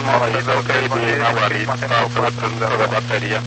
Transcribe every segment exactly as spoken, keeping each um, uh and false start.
Corrido ok di una guarita, stavo per prendere la batteria.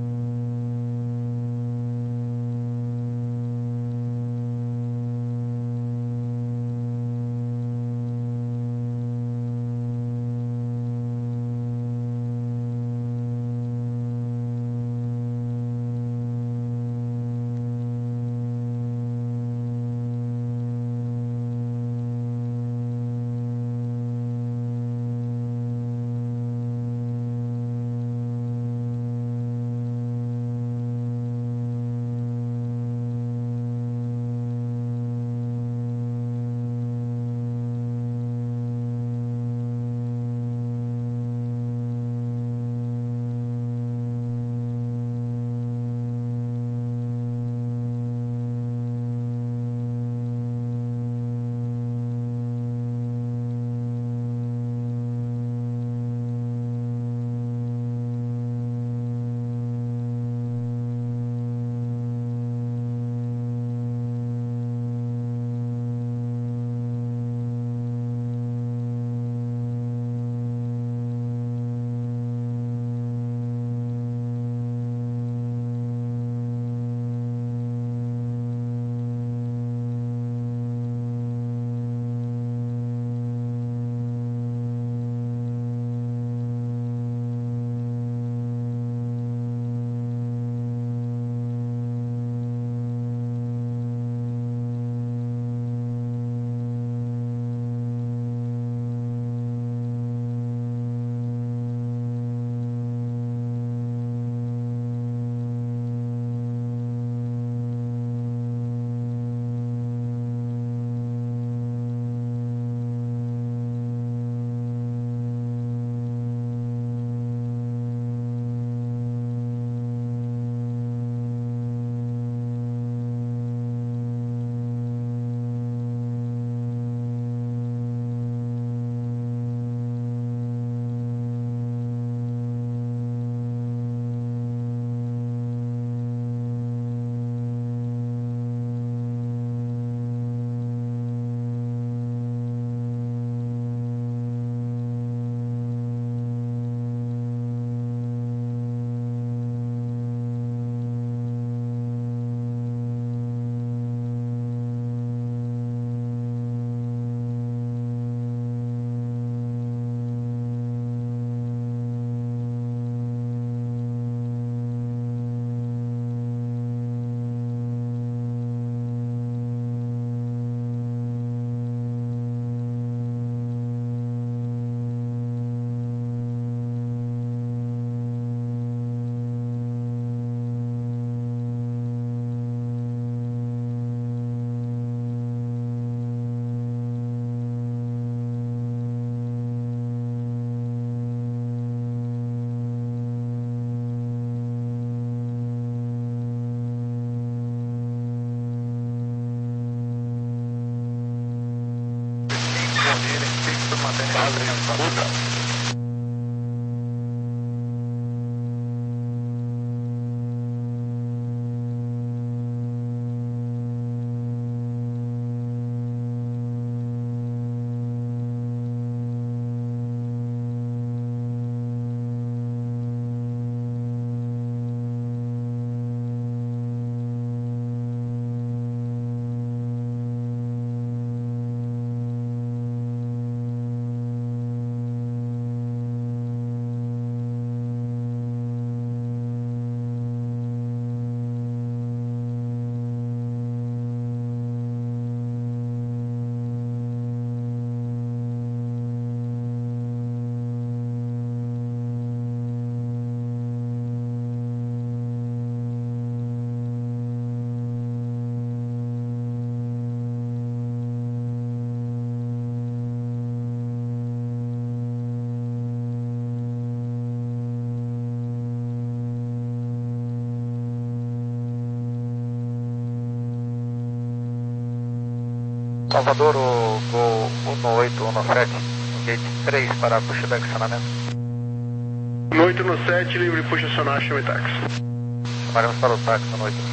Salvador, o Gol um oito um sete, gate três para pushback acionamento. um oito um sete, livre push acionar, chame táxi. Chamaremos para o táxi no oito.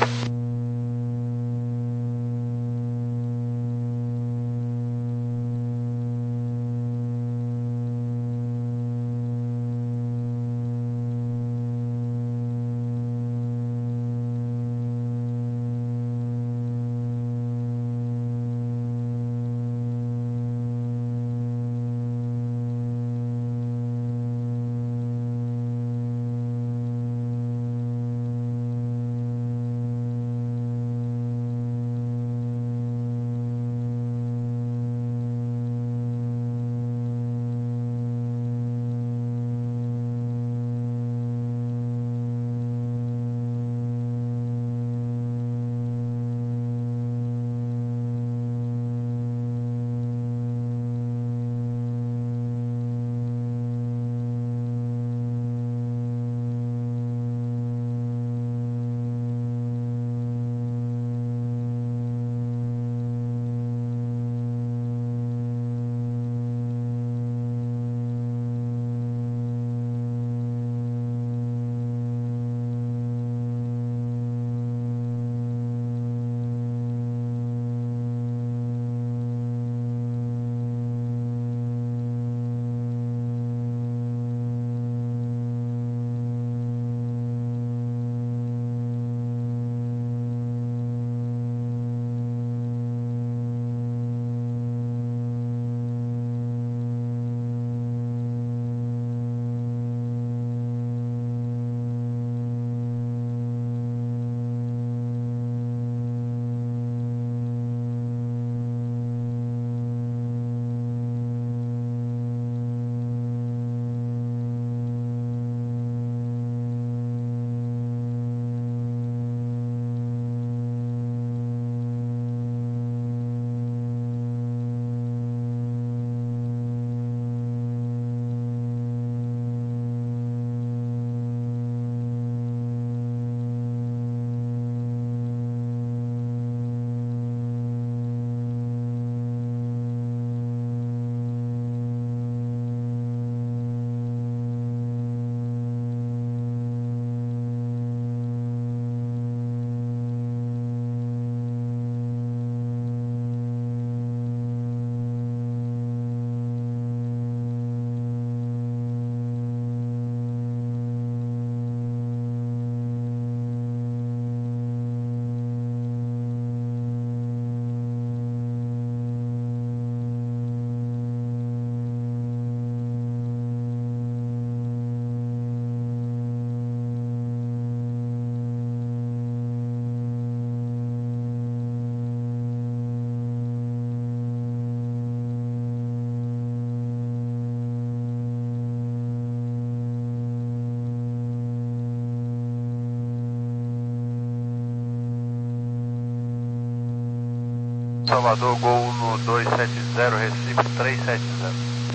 Salvador, Gol um dois sete zero, Recife três sete zero.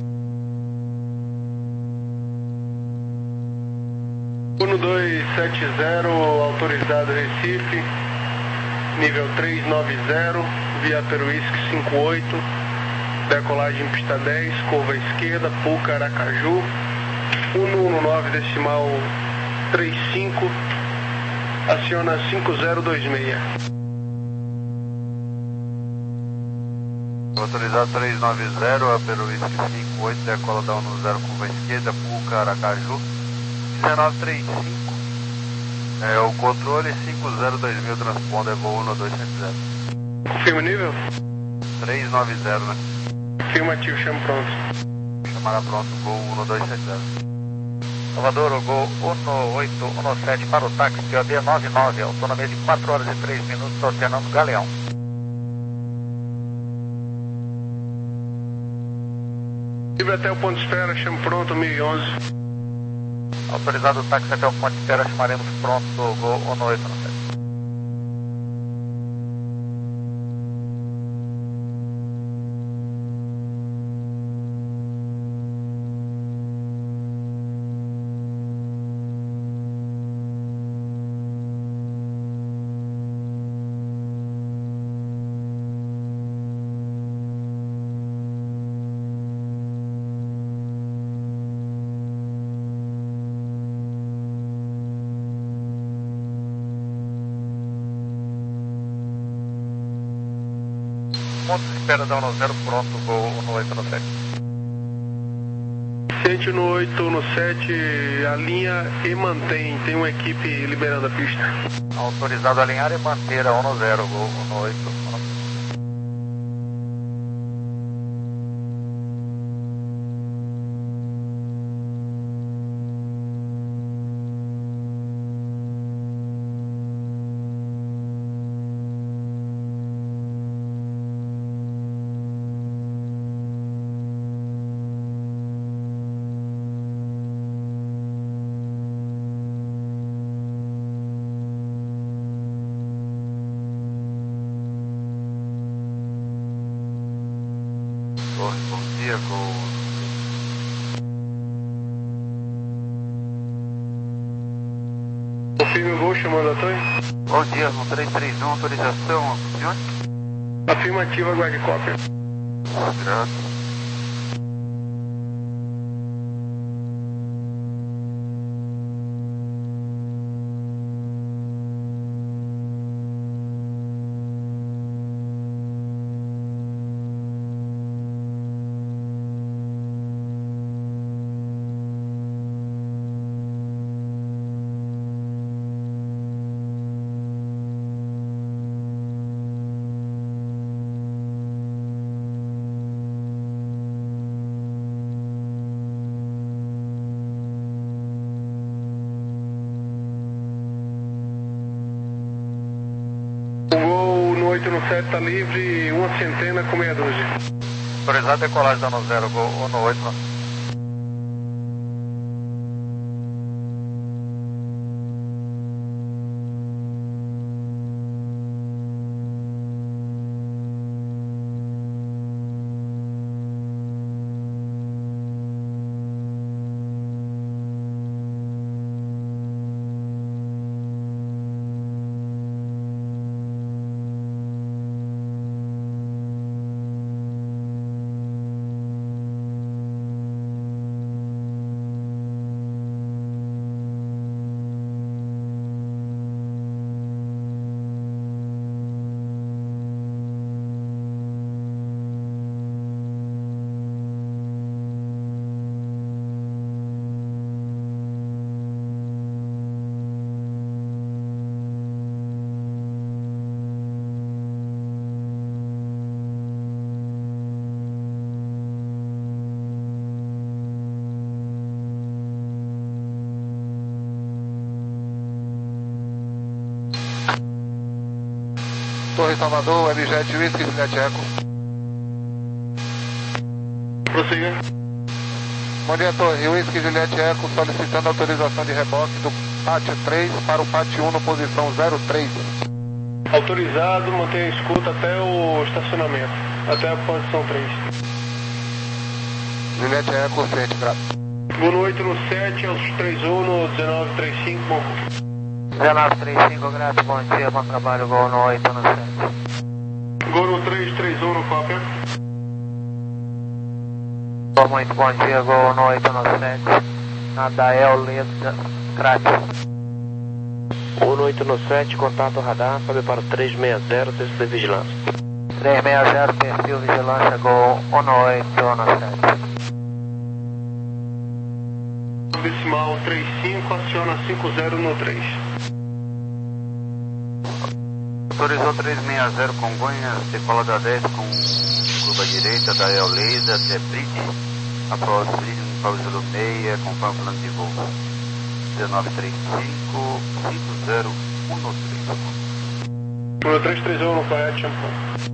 um dois sete zero, autorizado Recife, nível três nove zero, via Peruísque cinco oito, decolagem pista dez, curva esquerda, Puca, Aracaju, um um nove decimal trinta e cinco, aciona cinco zero dois seis. Autorizado três nove zero, a Peruísque cinco oito, decola da um zero, curva esquerda, Puca, Aracaju, dezenove trinta e cinco. É, o controle cinco zero dois mil, transponder voo um dois sete zero. Confirma o nível? três nove zero, né? Afirmativo, chama pronto. Chamará pronto, Gol um dois sete zero. Salvador, Gol um oito um sete para o táxi P O D nove nove, autonomia de quatro horas e três minutos, oceanando Galeão. Livre até o ponto de espera, chama pronto, mil e onze. Autorizado o táxi até o ponto de espera, chamaremos pronto, Gol um oito um sete. Ponto de espera da um zero, pronto, Gol um oito um sete. Sente no oito no sete, a linha e mantém, tem uma equipe liberando a pista. Autorizado a alinhar e manter a um zero, Gol um oito um sete. Bom dia, Gol. Confirme o Gol, chamando a torre. Bom dia, no três três um, autorização, de onde? Afirmativa, aguarde cópia. Graças. O Gol no oito no sete está livre, uma centena com meia dúzia. Autorizado a decolagem da um zero, Gol um oito um sete. Torre Salvador, Webjet, Whisky, Juliette Eco. Prossiga. Bom dia, Torre. Whisky, Juliette Eco, solicitando autorização de reboque do pátio três para o pátio um na posição zero três. Autorizado, mantenha a escuta até o estacionamento, até a posição três. Juliette Eco, frente, grave. Gol oito no sete, aos três um no dezenove trinta e cinco, bom. dezenove trinta e cinco, graças, bom dia, bom trabalho, Gol no oito no sete. Gol no três três um no cópia. Muito bom dia, Gol no oito no sete. Nadael Leda, Crates. Gol no oito no sete, contato radar, sobe para o trezentos e sessenta, texto de vigilância. trezentos e sessenta, perfil vigilância, Gol no oito no sete. Decimal trinta e cinco, aciona cinco zero no três. Autorizou trezentos e sessenta Congonhas, decola da dez com curva direita da Euleida até Bridge, após Bridge no Paulo meia, conforme plano de voo. dezenove trinta e cinco, cinco zero um no três. No três três um no Flight Champion.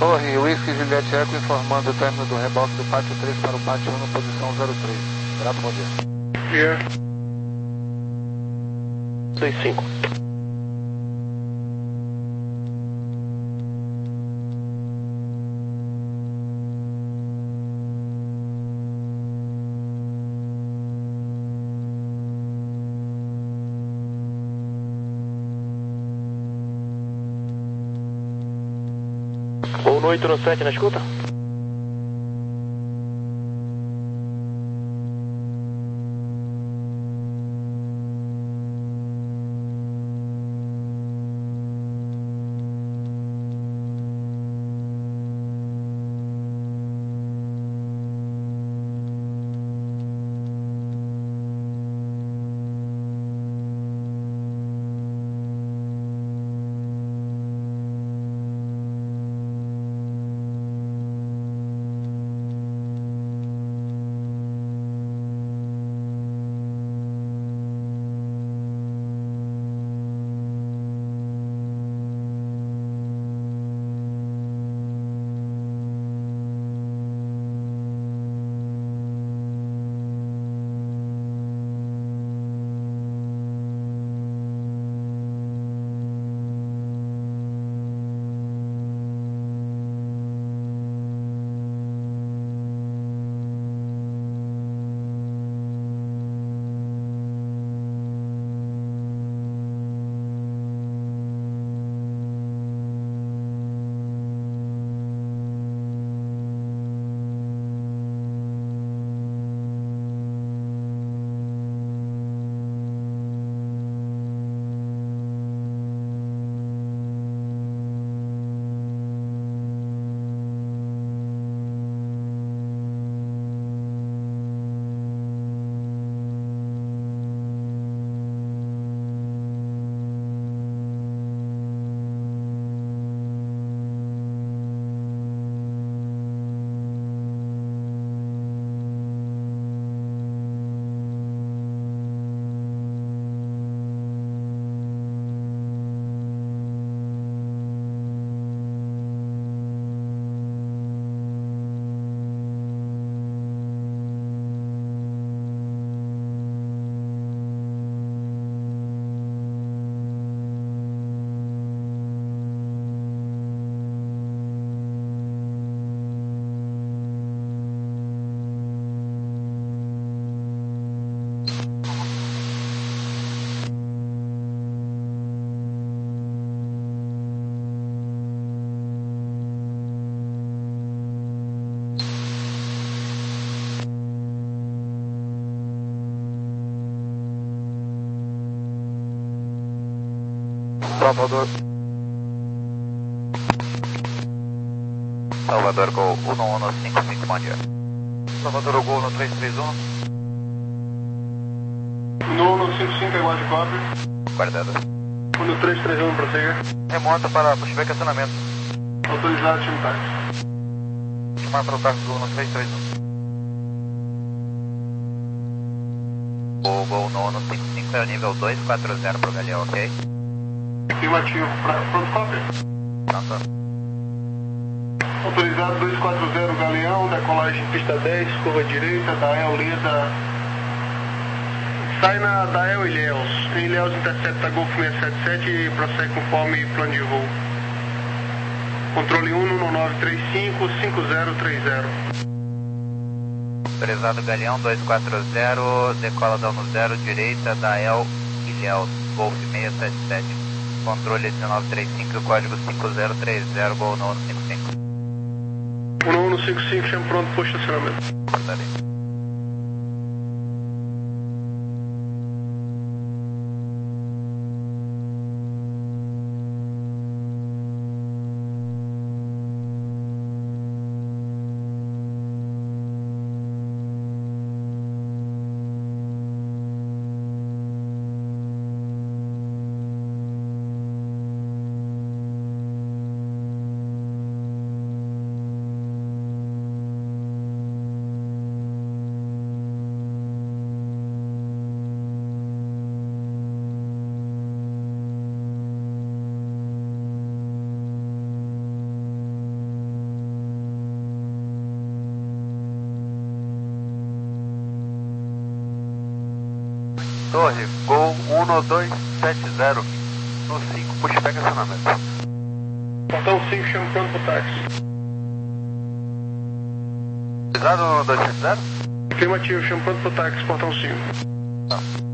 Torre, Whisky Juliette Eco informando o término do reboque do pátio três para o pátio um na posição zero três. Grato, bom dia. Yeah. dois cinco. Voo no oito no sete, na escuta? Salvador. Salvador Gol um um cinco cinco, bom dia. Salvador Gol no três três um. No um cinco cinco, igual de cobre. Guardado. No três três um, prossiga. Remonta para pushback acionamento. Autorizado, time táxi. Chamar para o táxi Gol no três três um. O Gol no um cinco cinco é o nível dois quatro zero para o Galeão, ok? Afirmativo, pronto, cópia. Pronto. Autorizado dois quatro zero, Galeão, decolagem pista dez, curva direita, Dael Leda. Sai na Dael Ilhéus. Em Ilhéus intercepta Golf seiscentos e setenta e sete e prossegue conforme plano de voo. Controle um no nove três cinco cinco zero três zero. Autorizado Galeão dois quatro zero, decola da um zero, direita, Dael Ilhéus, Golf seiscentos e setenta e sete. Controle dezenove trinta e cinco, código cinco zero três zero, Gol no um cinco cinco. um um cinco cinco, chama pronto para o estacionamento. Portaria. Torre, Gol um dois sete zero, no cinco, pushback acionamento. Portão cinco, chamo pronto pro táxi. Autorizado no dois sete zero? Afirmativo, chamo pronto pro táxi, portão cinco. Tá.